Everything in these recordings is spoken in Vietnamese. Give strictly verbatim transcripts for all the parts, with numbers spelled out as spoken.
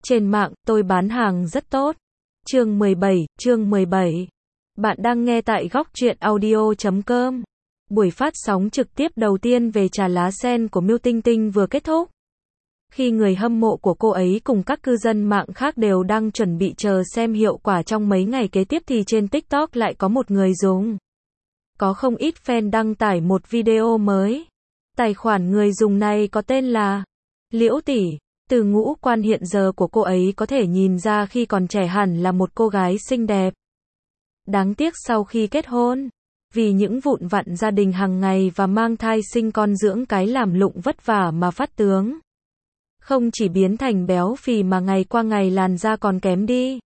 Trên mạng, tôi bán hàng rất tốt. Chương mười bảy, chương mười bảy. Bạn đang nghe tại góc truyện audio chấm com. Buổi phát sóng trực tiếp đầu tiên về trà lá sen của Miu Tinh Tinh vừa kết thúc. Khi người hâm mộ của cô ấy cùng các cư dân mạng khác đều đang chuẩn bị chờ xem hiệu quả trong mấy ngày kế tiếp thì trên TikTok lại có một người dùng. Có không ít fan đăng tải một video mới. Tài khoản người dùng này có tên là Liễu Tỷ. Từ ngũ quan hiện giờ của cô ấy có thể nhìn ra khi còn trẻ hẳn là một cô gái xinh đẹp. Đáng tiếc sau khi kết hôn, vì những vụn vặn gia đình hàng ngày và mang thai sinh con dưỡng cái làm lụng vất vả mà phát tướng. Không chỉ biến thành béo phì mà ngày qua ngày làn da còn kém đi.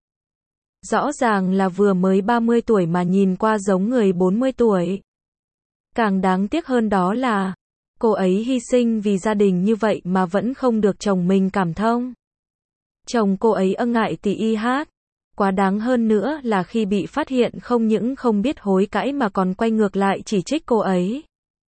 Rõ ràng là vừa mới ba mươi tuổi mà nhìn qua giống người bốn mươi tuổi. Càng đáng tiếc hơn đó là cô ấy hy sinh vì gia đình như vậy mà vẫn không được chồng mình cảm thông. Chồng cô ấy ân ngại tỉ y hát. Quá đáng hơn nữa là khi bị phát hiện không những không biết hối cãi mà còn quay ngược lại chỉ trích cô ấy.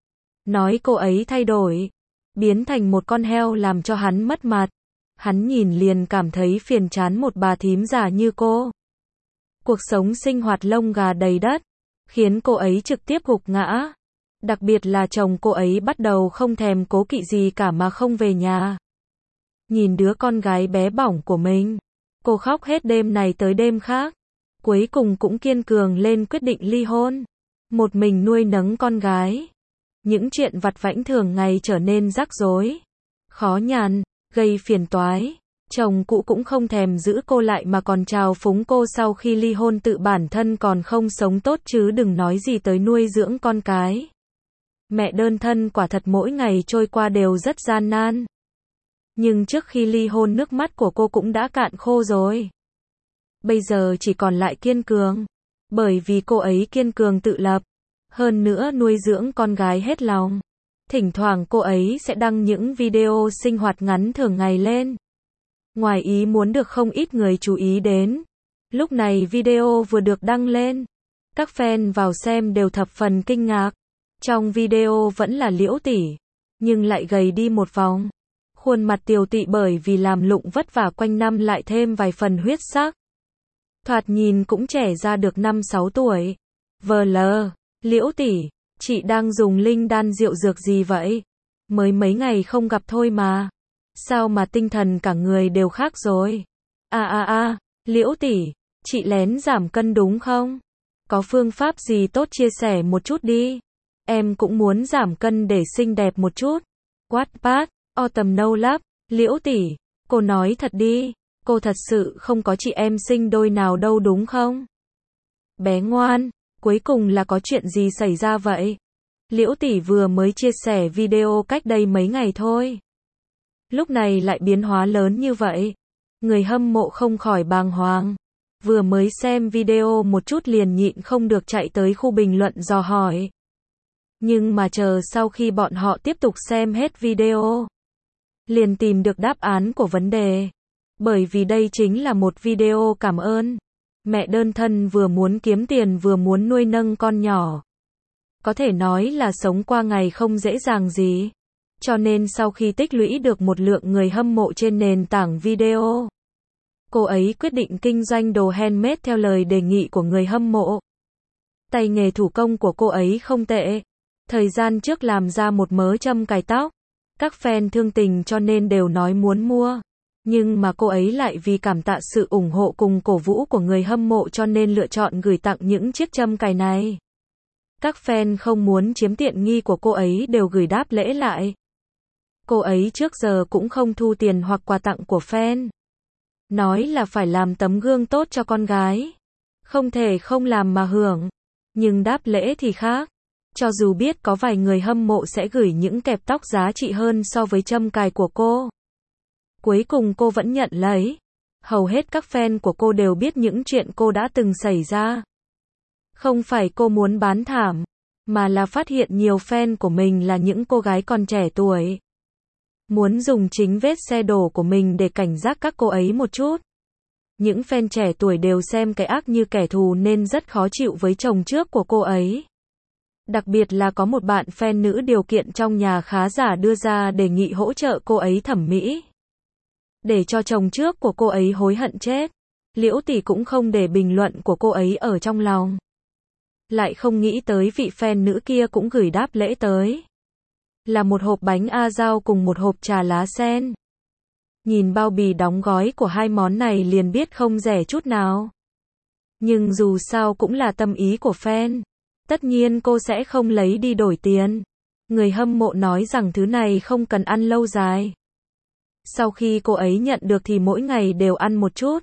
Nói cô ấy thay đổi, biến thành một con heo làm cho hắn mất mặt. Hắn nhìn liền cảm thấy phiền chán một bà thím già như cô. Cuộc sống sinh hoạt lông gà đầy đất, khiến cô ấy trực tiếp gục ngã. Đặc biệt là chồng cô ấy bắt đầu không thèm cố kỵ gì cả mà không về nhà. Nhìn đứa con gái bé bỏng của mình, cô khóc hết đêm này tới đêm khác. Cuối cùng cũng kiên cường lên quyết định ly hôn. Một mình nuôi nấng con gái. Những chuyện vặt vãnh thường ngày trở nên rắc rối, khó nhằn, gây phiền toái. Chồng cũ cũng không thèm giữ cô lại mà còn trào phúng cô sau khi ly hôn tự bản thân còn không sống tốt chứ đừng nói gì tới nuôi dưỡng con cái. Mẹ đơn thân quả thật mỗi ngày trôi qua đều rất gian nan. Nhưng trước khi ly hôn nước mắt của cô cũng đã cạn khô rồi. Bây giờ chỉ còn lại kiên cường. Bởi vì cô ấy kiên cường tự lập. Hơn nữa nuôi dưỡng con gái hết lòng. Thỉnh thoảng cô ấy sẽ đăng những video sinh hoạt ngắn thường ngày lên. Ngoài ý muốn được không ít người chú ý đến. Lúc này video vừa được đăng lên. Các fan vào xem đều thập phần kinh ngạc. Trong video vẫn là Liễu Tỷ, nhưng lại gầy đi một vòng. Khuôn mặt tiều tụy bởi vì làm lụng vất vả quanh năm lại thêm vài phần huyết sắc. Thoạt nhìn cũng trẻ ra được năm sáu tuổi. vê lờ, Liễu Tỷ, chị đang dùng linh đan rượu dược gì vậy? Mới mấy ngày không gặp thôi mà. Sao mà tinh thần cả người đều khác rồi? À à à, Liễu Tỷ, chị lén giảm cân đúng không? Có phương pháp gì tốt chia sẻ một chút đi. Em cũng muốn giảm cân để xinh đẹp một chút. Wattpad, Autumn No Love, Liễu Tỷ, cô nói thật đi, cô thật sự không có chị em sinh đôi nào đâu đúng không? Bé ngoan, cuối cùng là có chuyện gì xảy ra vậy? Liễu Tỷ vừa mới chia sẻ video cách đây mấy ngày thôi. Lúc này lại biến hóa lớn như vậy. Người hâm mộ không khỏi bàng hoàng. Vừa mới xem video một chút liền nhịn không được chạy tới khu bình luận dò hỏi. Nhưng mà chờ sau khi bọn họ tiếp tục xem hết video, liền tìm được đáp án của vấn đề. Bởi vì đây chính là một video cảm ơn. Mẹ đơn thân vừa muốn kiếm tiền vừa muốn nuôi nâng con nhỏ. Có thể nói là sống qua ngày không dễ dàng gì. Cho nên sau khi tích lũy được một lượng người hâm mộ trên nền tảng video, cô ấy quyết định kinh doanh đồ handmade theo lời đề nghị của người hâm mộ. Tay nghề thủ công của cô ấy không tệ. Thời gian trước làm ra một mớ châm cài tóc. Các fan thương tình cho nên đều nói muốn mua. Nhưng mà cô ấy lại vì cảm tạ sự ủng hộ cùng cổ vũ của người hâm mộ cho nên lựa chọn gửi tặng những chiếc châm cài này. Các fan không muốn chiếm tiện nghi của cô ấy đều gửi đáp lễ lại. Cô ấy trước giờ cũng không thu tiền hoặc quà tặng của fan. Nói là phải làm tấm gương tốt cho con gái. Không thể không làm mà hưởng. Nhưng đáp lễ thì khác. Cho dù biết có vài người hâm mộ sẽ gửi những kẹp tóc giá trị hơn so với châm cài của cô. Cuối cùng cô vẫn nhận lấy. Hầu hết các fan của cô đều biết những chuyện cô đã từng xảy ra. Không phải cô muốn bán thảm, mà là phát hiện nhiều fan của mình là những cô gái còn trẻ tuổi. Muốn dùng chính vết xe đổ của mình để cảnh giác các cô ấy một chút. Những fan trẻ tuổi đều xem cái ác như kẻ thù nên rất khó chịu với chồng trước của cô ấy. Đặc biệt là có một bạn fan nữ điều kiện trong nhà khá giả đưa ra đề nghị hỗ trợ cô ấy thẩm mỹ. để cho chồng trước của cô ấy hối hận chết. Liễu Tỷ cũng không để bình luận của cô ấy ở trong lòng. Lại không nghĩ tới vị fan nữ kia cũng gửi đáp lễ tới. Là một hộp bánh a dao cùng một hộp trà lá sen. Nhìn bao bì đóng gói của hai món này liền biết không rẻ chút nào. Nhưng dù sao cũng là tâm ý của fan. Tất nhiên cô sẽ không lấy đi đổi tiền. Người hâm mộ nói rằng thứ này không cần ăn lâu dài. Sau khi cô ấy nhận được thì mỗi ngày đều ăn một chút.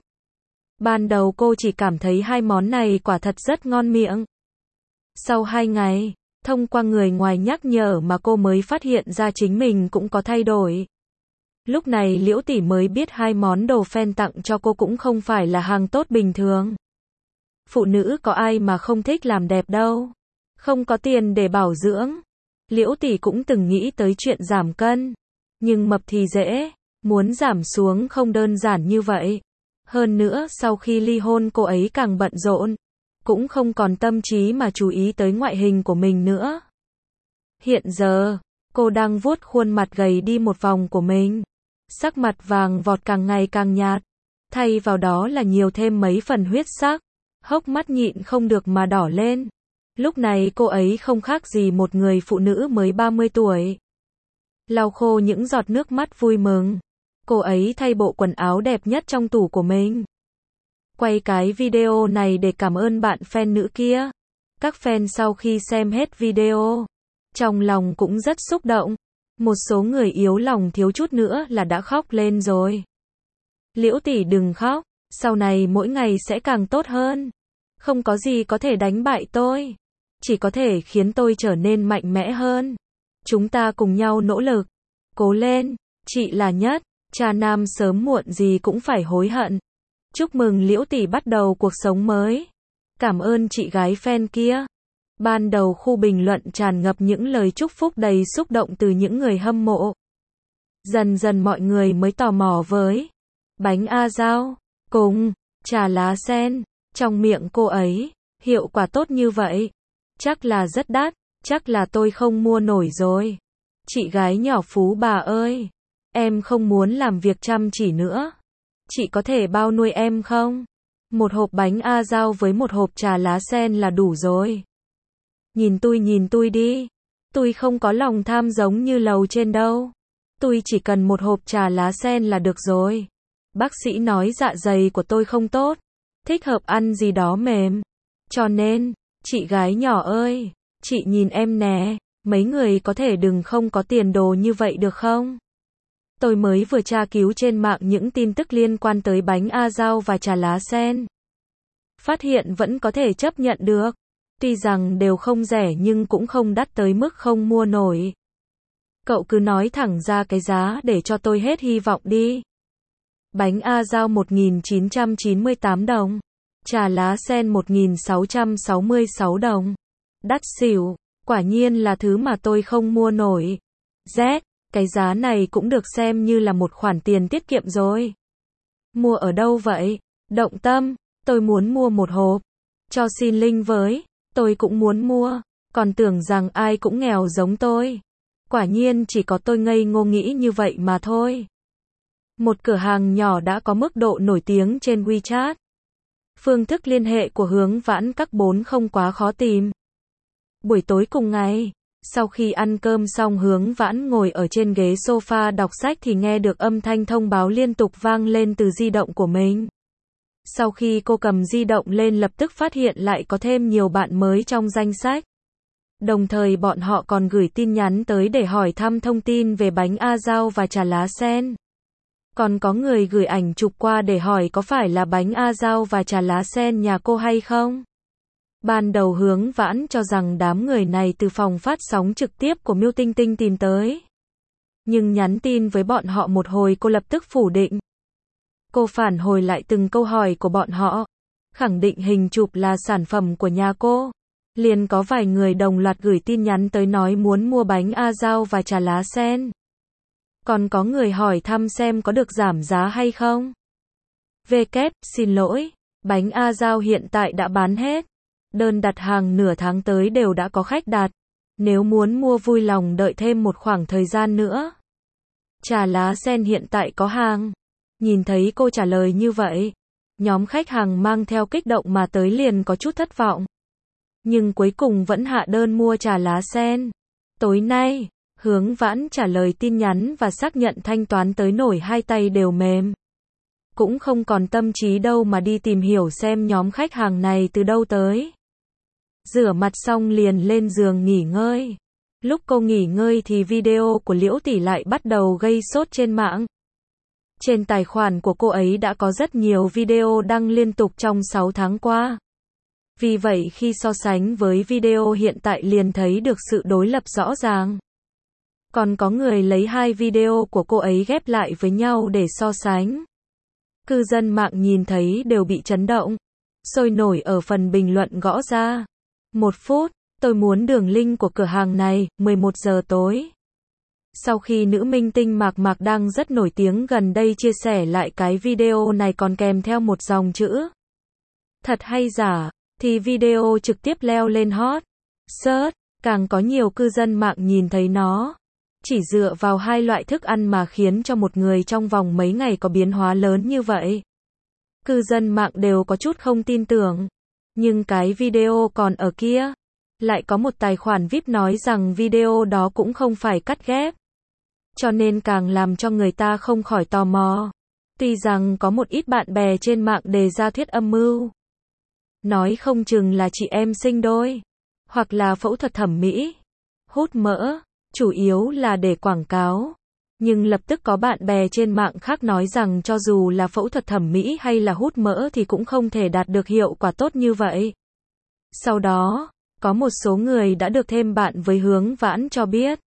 Ban đầu cô chỉ cảm thấy hai món này quả thật rất ngon miệng. Sau hai ngày, thông qua người ngoài nhắc nhở mà cô mới phát hiện ra chính mình cũng có thay đổi. Lúc này Liễu Tỷ mới biết hai món đồ fan tặng cho cô cũng không phải là hàng tốt bình thường. Phụ nữ có ai mà không thích làm đẹp đâu. Không có tiền để bảo dưỡng. Liễu Tỷ cũng từng nghĩ tới chuyện giảm cân. Nhưng mập thì dễ, muốn giảm xuống không đơn giản như vậy. Hơn nữa sau khi ly hôn cô ấy càng bận rộn. Cũng không còn tâm trí mà chú ý tới ngoại hình của mình nữa. Hiện giờ, cô đang vuốt khuôn mặt gầy đi một vòng của mình. Sắc mặt vàng vọt càng ngày càng nhạt. Thay vào đó là nhiều thêm mấy phần huyết sắc. Hốc mắt nhịn không được mà đỏ lên. Lúc này cô ấy không khác gì một người phụ nữ mới ba mươi tuổi. Lau khô những giọt nước mắt vui mừng. Cô ấy thay bộ quần áo đẹp nhất trong tủ của mình. Quay cái video này để cảm ơn bạn fan nữ kia. Các fan sau khi xem hết video, trong lòng cũng rất xúc động. Một số người yếu lòng thiếu chút nữa là đã khóc lên rồi. Liễu Tỷ đừng khóc, sau này mỗi ngày sẽ càng tốt hơn. Không có gì có thể đánh bại tôi. Chỉ có thể khiến tôi trở nên mạnh mẽ hơn. Chúng ta cùng nhau nỗ lực. Cố lên, chị là nhất. Cha nam sớm muộn gì cũng phải hối hận. Chúc mừng Liễu Tỷ bắt đầu cuộc sống mới. Cảm ơn chị gái fan kia. Ban đầu khu bình luận tràn ngập những lời chúc phúc đầy xúc động từ những người hâm mộ. Dần dần mọi người mới tò mò với bánh a dao cùng trà lá sen trong miệng cô ấy, hiệu quả tốt như vậy, chắc là rất đắt, chắc là tôi không mua nổi rồi. Chị gái nhỏ Phú bà ơi, em không muốn làm việc chăm chỉ nữa. Chị có thể bao nuôi em không? Một hộp bánh a dao với một hộp trà lá sen là đủ rồi. Nhìn tôi nhìn tôi đi. Tôi không có lòng tham giống như lầu trên đâu. Tôi chỉ cần một hộp trà lá sen là được rồi. Bác sĩ nói dạ dày của tôi không tốt. Thích hợp ăn gì đó mềm. Cho nên, chị gái nhỏ ơi, chị nhìn em nè, mấy người có thể đừng không có tiền đồ như vậy được không? Tôi mới vừa tra cứu trên mạng những tin tức liên quan tới bánh a dao và trà lá sen. Phát hiện vẫn có thể chấp nhận được. Tuy rằng đều không rẻ nhưng cũng không đắt tới mức không mua nổi. Cậu cứ nói thẳng ra cái giá để cho tôi hết hy vọng đi. Bánh a dao một nghìn chín trăm chín mươi tám đồng. Trà lá sen một nghìn sáu trăm sáu mươi sáu đồng. Đắt xỉu, quả nhiên là thứ mà tôi không mua nổi. Z, cái giá này cũng được xem như là một khoản tiền tiết kiệm rồi. Mua ở đâu vậy? Động Tâm, tôi muốn mua một hộp. Cho xin link với, tôi cũng muốn mua, còn tưởng rằng ai cũng nghèo giống tôi. Quả nhiên chỉ có tôi ngây ngô nghĩ như vậy mà thôi. Một cửa hàng nhỏ đã có mức độ nổi tiếng trên WeChat. Phương thức liên hệ của Hướng Vãn các bốn không quá khó tìm. Buổi tối cùng ngày, sau khi ăn cơm xong Hướng Vãn ngồi ở trên ghế sofa đọc sách thì nghe được âm thanh thông báo liên tục vang lên từ di động của mình. Sau khi cô cầm di động lên lập tức phát hiện lại có thêm nhiều bạn mới trong danh sách. Đồng thời bọn họ còn gửi tin nhắn tới để hỏi thăm thông tin về bánh a dao và trà lá sen. Còn có người gửi ảnh chụp qua để hỏi có phải là bánh a dao và trà lá sen nhà cô hay không. Ban đầu Hướng Vãn cho rằng đám người này từ phòng phát sóng trực tiếp của Miu Tinh Tinh tìm tới. Nhưng nhắn tin với bọn họ một hồi cô lập tức phủ định. Cô phản hồi lại từng câu hỏi của bọn họ, khẳng định hình chụp là sản phẩm của nhà cô. Liền có vài người đồng loạt gửi tin nhắn tới nói muốn mua bánh a dao và trà lá sen. Còn có người hỏi thăm xem có được giảm giá hay không. vê kép, xin lỗi, bánh a dao hiện tại đã bán hết. Đơn đặt hàng nửa tháng tới đều đã có khách đặt. Nếu muốn mua vui lòng đợi thêm một khoảng thời gian nữa. Trà lá sen hiện tại có hàng. Nhìn thấy cô trả lời như vậy, nhóm khách hàng mang theo kích động mà tới liền có chút thất vọng. Nhưng cuối cùng vẫn hạ đơn mua trà lá sen. Tối nay, Hướng Vãn trả lời tin nhắn và xác nhận thanh toán tới nổi hai tay đều mềm. Cũng không còn tâm trí đâu mà đi tìm hiểu xem nhóm khách hàng này từ đâu tới. Rửa mặt xong liền lên giường nghỉ ngơi. Lúc cô nghỉ ngơi thì video của Liễu Tỷ lại bắt đầu gây sốt trên mạng. Trên tài khoản của cô ấy đã có rất nhiều video đăng liên tục trong sáu tháng qua. Vì vậy khi so sánh với video hiện tại liền thấy được sự đối lập rõ ràng. Còn có người lấy hai video của cô ấy ghép lại với nhau để so sánh. Cư dân mạng nhìn thấy đều bị chấn động. Sôi nổi ở phần bình luận gõ ra. Một phút, tôi muốn đường link của cửa hàng này, mười một giờ tối. Sau khi nữ minh tinh Mạc Mạc đang rất nổi tiếng gần đây chia sẻ lại cái video này còn kèm theo một dòng chữ. Thật hay giả, thì video trực tiếp leo lên hot. Search, càng có nhiều cư dân mạng nhìn thấy nó. Chỉ dựa vào hai loại thức ăn mà khiến cho một người trong vòng mấy ngày có biến hóa lớn như vậy. Cư dân mạng đều có chút không tin tưởng. Nhưng cái video còn ở kia. Lại có một tài khoản vi ai pi nói rằng video đó cũng không phải cắt ghép. Cho nên càng làm cho người ta không khỏi tò mò. Tuy rằng có một ít bạn bè trên mạng đề ra thuyết âm mưu. Nói không chừng là chị em sinh đôi. Hoặc là phẫu thuật thẩm mỹ. Hút mỡ. Chủ yếu là để quảng cáo. Nhưng lập tức có bạn bè trên mạng khác nói rằng cho dù là phẫu thuật thẩm mỹ hay là hút mỡ thì cũng không thể đạt được hiệu quả tốt như vậy. Sau đó, có một số người đã được thêm bạn với Hướng Vãn cho biết.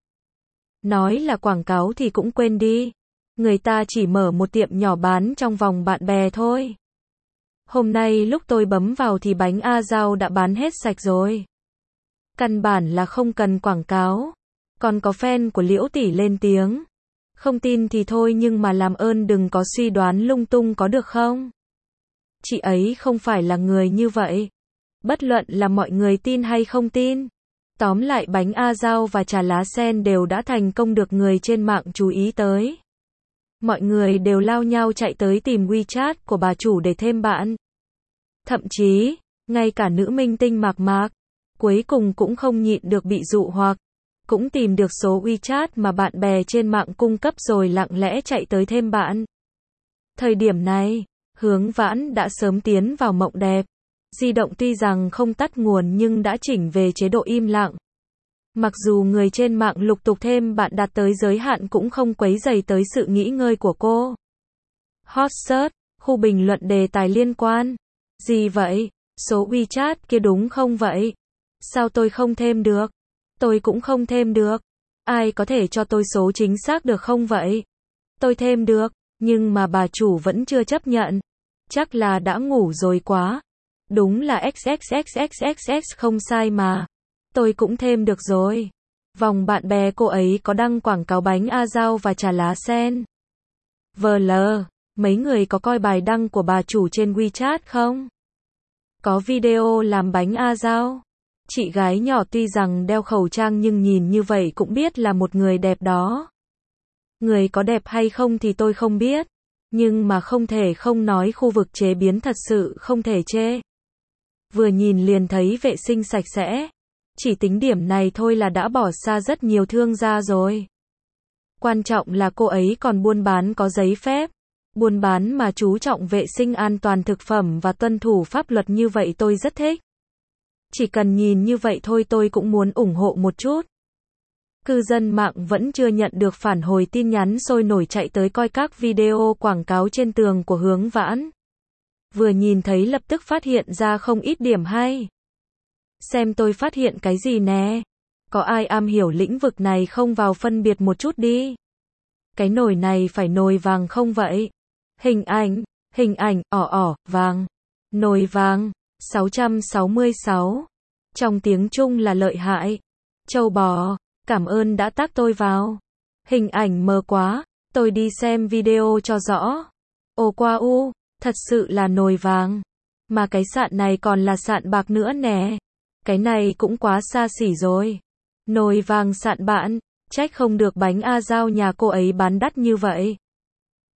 Nói là quảng cáo thì cũng quên đi. Người ta chỉ mở một tiệm nhỏ bán trong vòng bạn bè thôi. Hôm nay lúc tôi bấm vào thì bánh A Giao đã bán hết sạch rồi. Căn bản là không cần quảng cáo. Còn có fan của Liễu Tỷ lên tiếng. Không tin thì thôi nhưng mà làm ơn đừng có suy đoán lung tung có được không? Chị ấy không phải là người như vậy. Bất luận là mọi người tin hay không tin. Tóm lại bánh A Giao và trà lá sen đều đã thành công được người trên mạng chú ý tới. Mọi người đều lao nhau chạy tới tìm WeChat của bà chủ để thêm bạn. Thậm chí, ngay cả nữ minh tinh Mạc Mạc, cuối cùng cũng không nhịn được bị dụ hoặc. Cũng tìm được số WeChat mà bạn bè trên mạng cung cấp rồi lặng lẽ chạy tới thêm bạn. Thời điểm này, Hướng Vãn đã sớm tiến vào mộng đẹp. Di động tuy rằng không tắt nguồn nhưng đã chỉnh về chế độ im lặng. Mặc dù người trên mạng lục tục thêm bạn đạt tới giới hạn cũng không quấy rầy tới sự nghỉ ngơi của cô. Hot search, khu bình luận đề tài liên quan. Gì vậy? Số WeChat kia đúng không vậy? Sao tôi không thêm được? Tôi cũng không thêm được. Ai có thể cho tôi số chính xác được không vậy? Tôi thêm được, nhưng mà bà chủ vẫn chưa chấp nhận. Chắc là đã ngủ rồi quá. Đúng là xxxxxx không sai mà. Tôi cũng thêm được rồi. Vòng bạn bè cô ấy có đăng quảng cáo bánh A Giao và trà lá sen. vê lờ, mấy người có coi bài đăng của bà chủ trên WeChat không? Có video làm bánh A Giao. Chị gái nhỏ tuy rằng đeo khẩu trang nhưng nhìn như vậy cũng biết là một người đẹp đó. Người có đẹp hay không thì tôi không biết. Nhưng mà không thể không nói khu vực chế biến thật sự không thể chê. Vừa nhìn liền thấy vệ sinh sạch sẽ. Chỉ tính điểm này thôi là đã bỏ xa rất nhiều thương gia rồi. Quan trọng là cô ấy còn buôn bán có giấy phép. Buôn bán mà chú trọng vệ sinh an toàn thực phẩm và tuân thủ pháp luật như vậy tôi rất thích. Chỉ cần nhìn như vậy thôi tôi cũng muốn ủng hộ một chút. Cư dân mạng vẫn chưa nhận được phản hồi tin nhắn sôi nổi chạy tới coi các video quảng cáo trên tường của Hướng Vãn. Vừa nhìn thấy lập tức phát hiện ra không ít điểm hay. Xem tôi phát hiện cái gì nè. Có ai am hiểu lĩnh vực này không vào phân biệt một chút đi. Cái nồi này phải nồi vàng không vậy? Hình ảnh, hình ảnh, ỏ ỏ, vàng. Nồi vàng, sáu trăm sáu mươi sáu. Trong tiếng Trung là lợi hại. Châu bò, cảm ơn đã tác tôi vào. Hình ảnh mờ quá, tôi đi xem video cho rõ. Ồ qua u, thật sự là nồi vàng. Mà cái sạn này còn là sạn bạc nữa nè. Cái này cũng quá xa xỉ rồi. Nồi vàng sạn bạn, trách không được bánh A Giao nhà cô ấy bán đắt như vậy.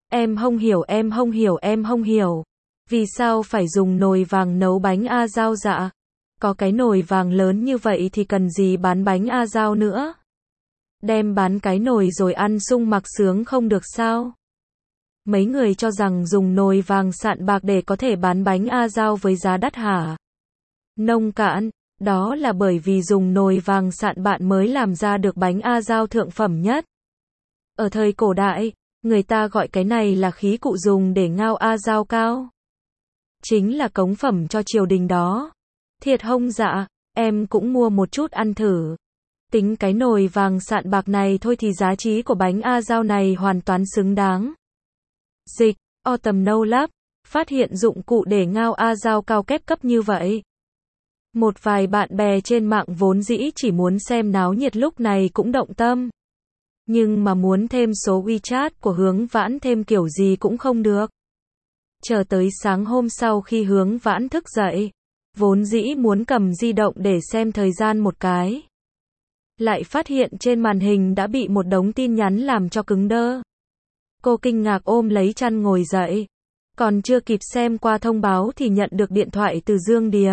Em không hiểu, em không hiểu, em không hiểu. Vì sao phải dùng nồi vàng nấu bánh a dao dạ? Có cái nồi vàng lớn như vậy thì cần gì bán bánh a dao nữa? Đem bán cái nồi rồi ăn sung mặc sướng không được sao? Mấy người cho rằng dùng nồi vàng sạn bạc để có thể bán bánh a dao với giá đắt hả? Nông cạn, đó là bởi vì dùng nồi vàng sạn bạn mới làm ra được bánh a dao thượng phẩm nhất. Ở thời cổ đại, người ta gọi cái này là khí cụ dùng để ngao a dao cao. Chính là cống phẩm cho triều đình đó. Thiệt hông dạ, em cũng mua một chút ăn thử. Tính cái nồi vàng sạn bạc này thôi thì giá trị của bánh a dao này hoàn toàn xứng đáng. Dịch, Autumn No Lab, phát hiện dụng cụ để ngao a dao cao kép cấp như vậy. Một vài bạn bè trên mạng vốn dĩ chỉ muốn xem náo nhiệt lúc này cũng động tâm. Nhưng mà muốn thêm số WeChat của Hướng Vãn thêm kiểu gì cũng không được. Chờ tới sáng hôm sau khi Hướng Vãn thức dậy, vốn dĩ muốn cầm di động để xem thời gian một cái. Lại phát hiện trên màn hình đã bị một đống tin nhắn làm cho cứng đơ. Cô kinh ngạc ôm lấy chăn ngồi dậy. Còn chưa kịp xem qua thông báo thì nhận được điện thoại từ Dương Điềm.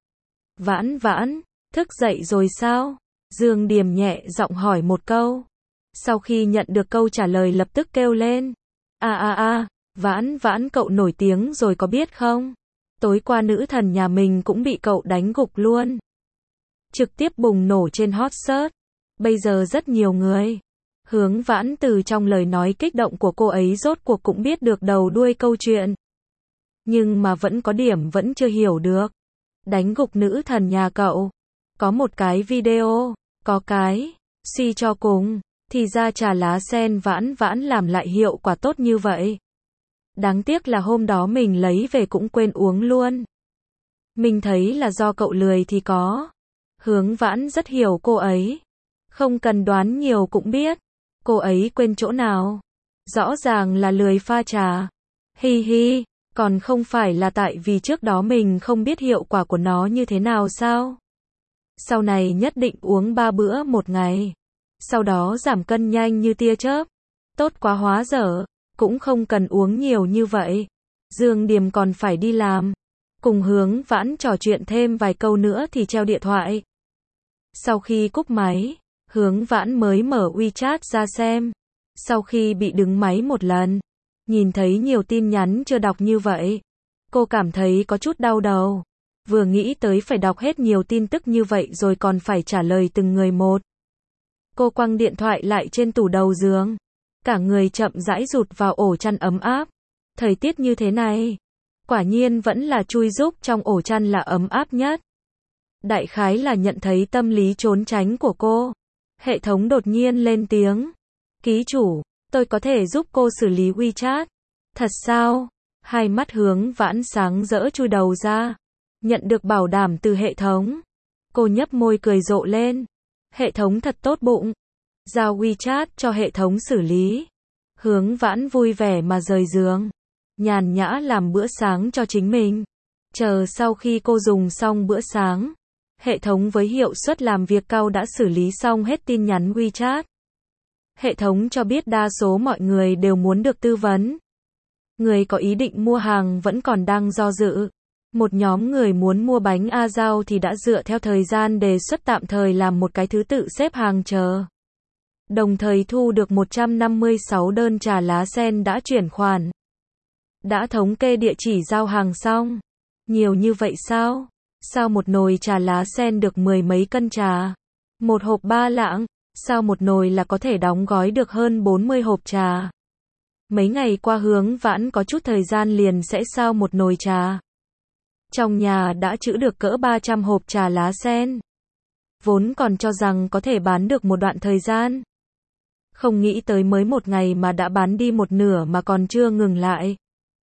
Vãn Vãn, thức dậy rồi sao? Dương Điềm nhẹ giọng hỏi một câu. Sau khi nhận được câu trả lời lập tức kêu lên. À à à, Vãn Vãn cậu nổi tiếng rồi có biết không? Tối qua nữ thần nhà mình cũng bị cậu đánh gục luôn. Trực tiếp bùng nổ trên hot search. Bây giờ rất nhiều người. Hướng Vãn từ trong lời nói kích động của cô ấy rốt cuộc cũng biết được đầu đuôi câu chuyện. Nhưng mà vẫn có điểm vẫn chưa hiểu được. Đánh gục nữ thần nhà cậu. Có một cái video, có cái, suy cho cùng, thì ra trà lá sen Vãn Vãn làm lại hiệu quả tốt như vậy. Đáng tiếc là hôm đó mình lấy về cũng quên uống luôn. Mình thấy là do cậu lười thì có. Hướng Vãn rất hiểu cô ấy. Không cần đoán nhiều cũng biết. Cô ấy quên chỗ nào. Rõ ràng là lười pha trà. Hi hi, còn không phải là tại vì trước đó mình không biết hiệu quả của nó như thế nào sao? Sau này nhất định uống ba bữa một ngày. Sau đó giảm cân nhanh như tia chớp. Tốt quá hóa dở. Cũng không cần uống nhiều như vậy. Dương Điềm còn phải đi làm. Cùng Hướng Vãn trò chuyện thêm vài câu nữa thì treo điện thoại. Sau khi cúp máy, Hướng Vãn mới mở WeChat ra xem. Sau khi bị đứng máy một lần, nhìn thấy nhiều tin nhắn chưa đọc như vậy, cô cảm thấy có chút đau đầu. Vừa nghĩ tới phải đọc hết nhiều tin tức như vậy rồi còn phải trả lời từng người một. Cô quăng điện thoại lại trên tủ đầu giường. Cả người chậm rãi rụt vào ổ chăn ấm áp. Thời tiết như thế này, quả nhiên vẫn là chui rúc trong ổ chăn là ấm áp nhất. Đại khái là nhận thấy tâm lý trốn tránh của cô. Hệ thống đột nhiên lên tiếng. Ký chủ, tôi có thể giúp cô xử lý WeChat. Thật sao? Hai mắt Hướng Vãn sáng rỡ chui đầu ra. Nhận được bảo đảm từ hệ thống. Cô nhấp môi cười rộ lên. Hệ thống thật tốt bụng. Giao WeChat cho hệ thống xử lý. Hướng Vãn vui vẻ mà rời giường. Nhàn nhã làm bữa sáng cho chính mình. Chờ sau khi cô dùng xong bữa sáng, hệ thống với hiệu suất làm việc cao đã xử lý xong hết tin nhắn WeChat. Hệ thống cho biết đa số mọi người đều muốn được tư vấn. Người có ý định mua hàng vẫn còn đang do dự. Một nhóm người muốn mua bánh a dao thì đã dựa theo thời gian đề xuất tạm thời làm một cái thứ tự xếp hàng chờ. Đồng thời thu được một trăm năm mươi sáu đơn trà lá sen đã chuyển khoản. Đã thống kê địa chỉ giao hàng xong. Nhiều như vậy sao? Sao một nồi trà lá sen được mười mấy cân trà? Một hộp ba lạng, sao một nồi là có thể đóng gói được hơn bốn mươi hộp trà? Mấy ngày qua Hướng Vãn có chút thời gian liền sẽ sao một nồi trà. Trong nhà đã trữ được cỡ ba trăm hộp trà lá sen. Vốn còn cho rằng có thể bán được một đoạn thời gian. Không nghĩ tới mới một ngày mà đã bán đi một nửa mà còn chưa ngừng lại.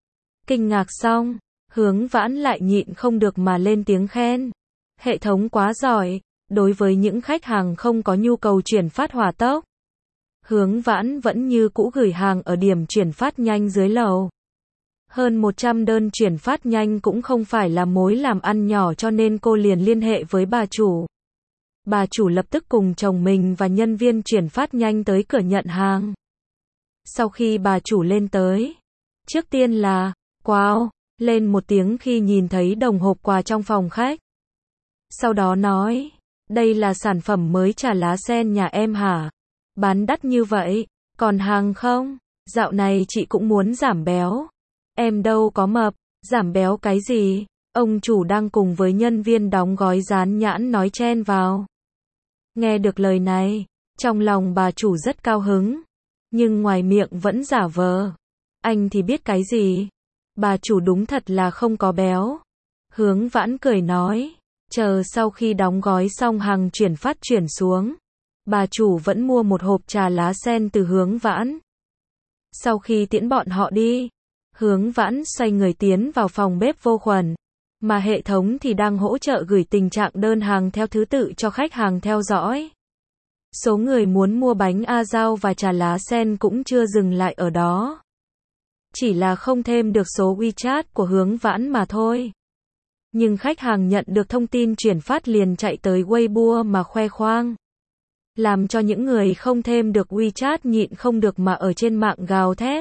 Kinh ngạc xong, Hướng Vãn lại nhịn không được mà lên tiếng khen. Hệ thống quá giỏi, đối với những khách hàng không có nhu cầu chuyển phát hỏa tốc. Hướng Vãn vẫn như cũ gửi hàng ở điểm chuyển phát nhanh dưới lầu. Hơn một trăm đơn chuyển phát nhanh cũng không phải là mối làm ăn nhỏ cho nên cô liền liên hệ với bà chủ. Bà chủ lập tức cùng chồng mình và nhân viên chuyển phát nhanh tới cửa nhận hàng. Sau khi bà chủ lên tới, Trước tiên là, wow, lên một tiếng khi nhìn thấy đồng hộp quà trong phòng khách. Sau đó nói, đây là sản phẩm mới trà lá sen nhà em hả? Bán đắt như vậy, còn hàng không? Dạo này chị cũng muốn giảm béo. Em đâu có mập, giảm béo cái gì? Ông chủ đang cùng với nhân viên đóng gói dán nhãn nói chen vào. Nghe được lời này, trong lòng bà chủ rất cao hứng, nhưng ngoài miệng vẫn giả vờ. Anh thì biết cái gì? Bà chủ đúng thật là không có béo. Hướng Vãn cười nói, chờ sau khi đóng gói xong hàng chuyển phát chuyển xuống, bà chủ vẫn mua một hộp trà lá sen từ Hướng Vãn. Sau khi tiễn bọn họ đi, Hướng Vãn xoay người tiến vào phòng bếp vô khuẩn, mà hệ thống thì đang hỗ trợ gửi tình trạng đơn hàng theo thứ tự cho khách hàng theo dõi. Số người muốn mua bánh a dao và trà lá sen cũng chưa dừng lại ở đó. Chỉ là không thêm được số WeChat của Hướng Vãn mà thôi. Nhưng khách hàng nhận được thông tin chuyển phát liền chạy tới Weibo mà khoe khoang. Làm cho những người không thêm được WeChat nhịn không được mà ở trên mạng gào thét.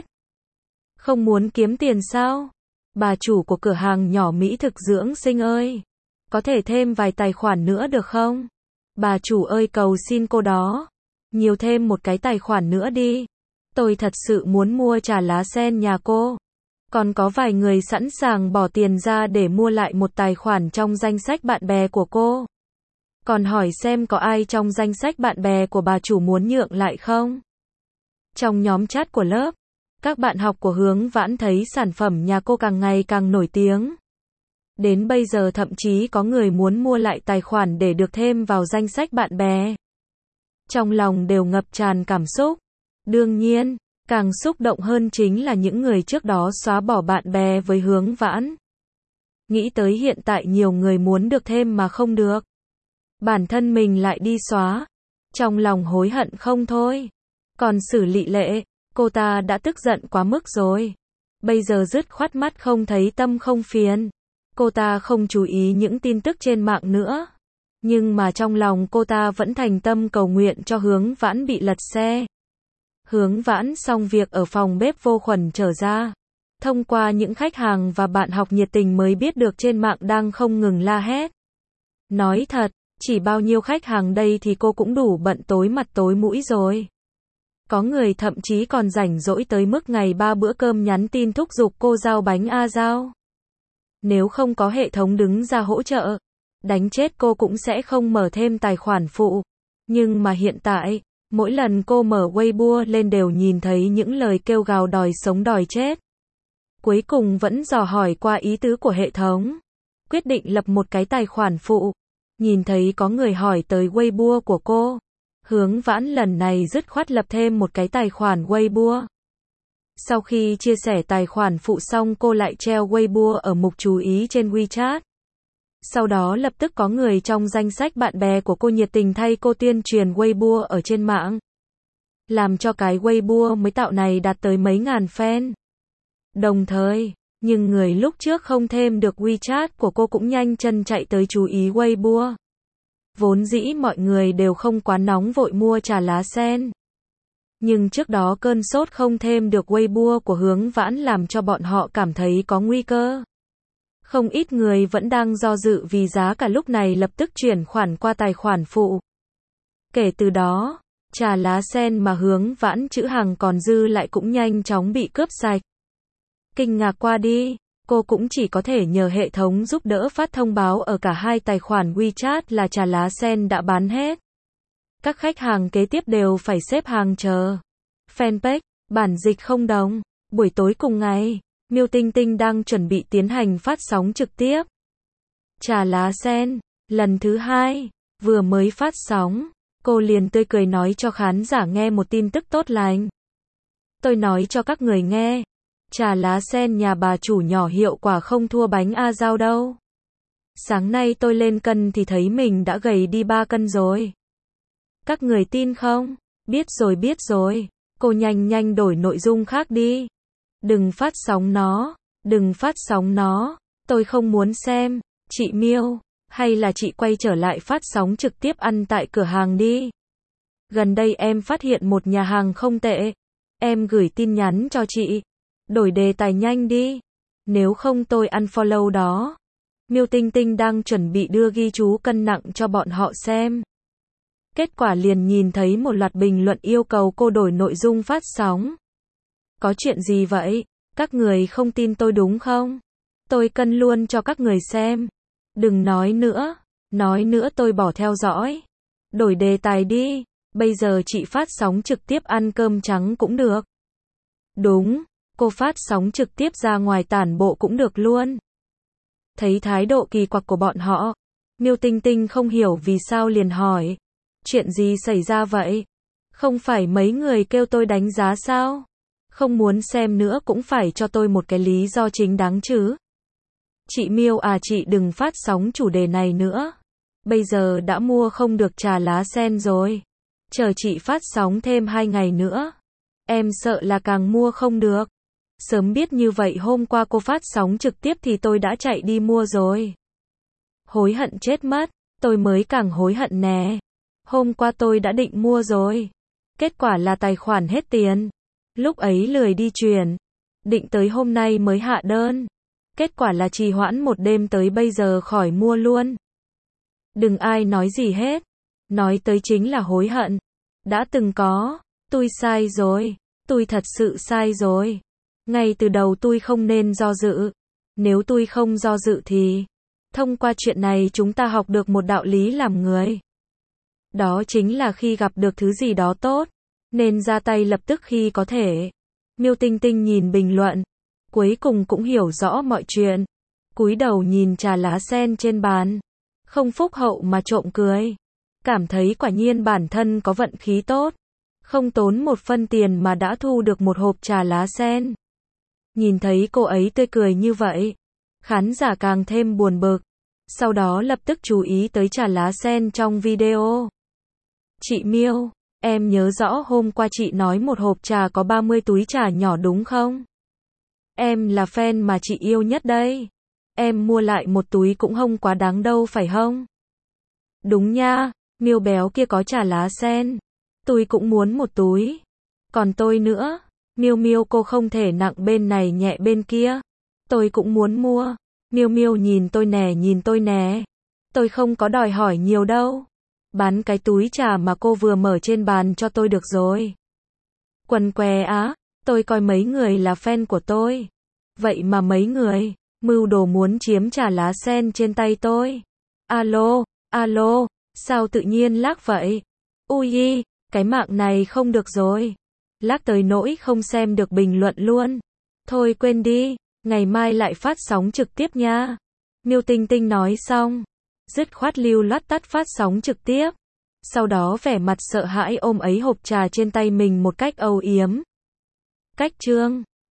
Không muốn kiếm tiền sao? Bà chủ của cửa hàng nhỏ mỹ thực dưỡng sinh ơi! Có thể thêm vài tài khoản nữa được không? Bà chủ ơi cầu xin cô đó. Nhiều thêm một cái tài khoản nữa đi. Tôi thật sự muốn mua trà lá sen nhà cô. Còn có vài người sẵn sàng bỏ tiền ra để mua lại một tài khoản trong danh sách bạn bè của cô. Còn hỏi xem có ai trong danh sách bạn bè của bà chủ muốn nhượng lại không? Trong nhóm chat của lớp, các bạn học của Hướng Vãn thấy sản phẩm nhà cô càng ngày càng nổi tiếng. Đến bây giờ thậm chí có người muốn mua lại tài khoản để được thêm vào danh sách bạn bè. Trong lòng đều ngập tràn cảm xúc. Đương nhiên, càng xúc động hơn chính là những người trước đó xóa bỏ bạn bè với Hướng Vãn. Nghĩ tới hiện tại nhiều người muốn được thêm mà không được. Bản thân mình lại đi xóa. Trong lòng hối hận không thôi. Còn Sử Lị Lệ, cô ta đã tức giận quá mức rồi. Bây giờ dứt khoát mắt không thấy tâm không phiền. Cô ta không chú ý những tin tức trên mạng nữa. Nhưng mà trong lòng cô ta vẫn thành tâm cầu nguyện cho Hướng Vãn bị lật xe. Hướng Vãn xong việc ở phòng bếp vô khuẩn trở ra. Thông qua những khách hàng và bạn học nhiệt tình mới biết được trên mạng đang không ngừng la hét. Nói thật, chỉ bao nhiêu khách hàng đây thì cô cũng đủ bận tối mặt tối mũi rồi. Có người thậm chí còn rảnh rỗi tới mức ngày ba bữa cơm nhắn tin thúc giục cô giao bánh a dao. Nếu không có hệ thống đứng ra hỗ trợ, đánh chết cô cũng sẽ không mở thêm tài khoản phụ. Nhưng mà hiện tại, mỗi lần cô mở Weibo lên đều nhìn thấy những lời kêu gào đòi sống đòi chết. Cuối cùng vẫn dò hỏi qua ý tứ của hệ thống. Quyết định lập một cái tài khoản phụ. Nhìn thấy có người hỏi tới Weibo của cô. Hướng Vãn lần này dứt khoát lập thêm một cái tài khoản Weibo. Sau khi chia sẻ tài khoản phụ xong cô lại treo Weibo ở mục chú ý trên WeChat. Sau đó lập tức có người trong danh sách bạn bè của cô nhiệt tình thay cô tuyên truyền Weibo ở trên mạng. Làm cho cái Weibo mới tạo này đạt tới mấy ngàn fan. Đồng thời, nhưng người lúc trước không thêm được WeChat của cô cũng nhanh chân chạy tới chú ý Weibo. Vốn dĩ mọi người đều không quá nóng vội mua trà lá sen. Nhưng trước đó cơn sốt không thêm được Weibo của Hướng Vãn làm cho bọn họ cảm thấy có nguy cơ. Không ít người vẫn đang do dự vì giá cả lúc này lập tức chuyển khoản qua tài khoản phụ. Kể từ đó, trà lá sen mà Hướng Vãn trữ hàng còn dư lại cũng nhanh chóng bị cướp sạch. Kinh ngạc qua đi, cô cũng chỉ có thể nhờ hệ thống giúp đỡ phát thông báo ở cả hai tài khoản WeChat là trà lá sen đã bán hết. Các khách hàng kế tiếp đều phải xếp hàng chờ. Fanpage, bản dịch không đồng. Buổi tối cùng ngày, Miêu Tinh Tinh đang chuẩn bị tiến hành phát sóng trực tiếp. Trà lá sen, lần thứ hai, vừa mới phát sóng, cô liền tươi cười nói cho khán giả nghe một tin tức tốt lành. Tôi nói cho các người nghe, trà lá sen nhà bà chủ nhỏ hiệu quả không thua bánh a dao đâu. Sáng nay tôi lên cân thì thấy mình đã gầy đi ba cân rồi. Các người tin không? Biết rồi biết rồi. Cô nhanh nhanh đổi nội dung khác đi. Đừng phát sóng nó. Đừng phát sóng nó. Tôi không muốn xem. Chị Miêu. Hay là chị quay trở lại phát sóng trực tiếp ăn tại cửa hàng đi. Gần đây em phát hiện một nhà hàng không tệ. Em gửi tin nhắn cho chị. Đổi đề tài nhanh đi. Nếu không tôi unfollow đó. Miêu Tinh Tinh đang chuẩn bị đưa ghi chú cân nặng cho bọn họ xem. Kết quả liền nhìn thấy một loạt bình luận yêu cầu cô đổi nội dung phát sóng. Có chuyện gì vậy? Các người không tin tôi đúng không? Tôi cân luôn cho các người xem. Đừng nói nữa. Nói nữa tôi bỏ theo dõi. Đổi đề tài đi. Bây giờ chị phát sóng trực tiếp ăn cơm trắng cũng được. Đúng. Cô phát sóng trực tiếp ra ngoài tản bộ cũng được luôn. Thấy thái độ kỳ quặc của bọn họ, Miêu Tinh Tinh không hiểu vì sao liền hỏi. Chuyện gì xảy ra vậy? Không phải mấy người kêu tôi đánh giá sao? Không muốn xem nữa cũng phải cho tôi một cái lý do chính đáng chứ. Chị Miêu à, chị đừng phát sóng chủ đề này nữa. Bây giờ đã mua không được trà lá sen rồi. Chờ chị phát sóng thêm hai ngày nữa. Em sợ là càng mua không được. Sớm biết như vậy hôm qua cô phát sóng trực tiếp thì tôi đã chạy đi mua rồi. Hối hận chết mất, tôi mới càng hối hận nè. Hôm qua tôi đã định mua rồi. Kết quả là tài khoản hết tiền. Lúc ấy lười đi chuyển. Định tới hôm nay mới hạ đơn. Kết quả là trì hoãn một đêm tới bây giờ khỏi mua luôn. Đừng ai nói gì hết. Nói tới chính là hối hận. Đã từng có. Tôi sai rồi. Tôi thật sự sai rồi. Ngay từ đầu tôi không nên do dự. Nếu tôi không do dự thì, thông qua chuyện này chúng ta học được một đạo lý làm người. Đó chính là khi gặp được thứ gì đó tốt, nên ra tay lập tức khi có thể. Miêu Tinh Tinh nhìn bình luận, cuối cùng cũng hiểu rõ mọi chuyện. Cúi đầu nhìn trà lá sen trên bàn, không phúc hậu mà trộm cười. Cảm thấy quả nhiên bản thân có vận khí tốt. Không tốn một phân tiền mà đã thu được một hộp trà lá sen. Nhìn thấy cô ấy tươi cười như vậy, khán giả càng thêm buồn bực. Sau đó lập tức chú ý tới trà lá sen trong video. Chị Miêu, em nhớ rõ hôm qua chị nói một hộp trà có ba mươi túi trà nhỏ đúng không? Em là fan mà chị yêu nhất đây. Em mua lại một túi cũng không quá đáng đâu phải không? Đúng nha, Miêu béo kia có trà lá sen. Tôi cũng muốn một túi. Còn tôi nữa. Miêu Miêu cô không thể nặng bên này nhẹ bên kia. Tôi cũng muốn mua. Miêu Miêu nhìn tôi nè, nhìn tôi nè. Tôi không có đòi hỏi nhiều đâu. Bán cái túi trà mà cô vừa mở trên bàn cho tôi được rồi. Quần què á, tôi coi mấy người là fan của tôi. Vậy mà mấy người mưu đồ muốn chiếm trà lá sen trên tay tôi. Alo, alo, sao tự nhiên lag vậy? Ui, cái mạng này không được rồi. Lag tới nỗi không xem được bình luận luôn. Thôi quên đi, ngày mai lại phát sóng trực tiếp nha. Miêu Tinh Tinh nói xong, dứt khoát lưu loát tắt phát sóng trực tiếp. Sau đó vẻ mặt sợ hãi ôm ấy hộp trà trên tay mình một cách âu yếm. Cách chương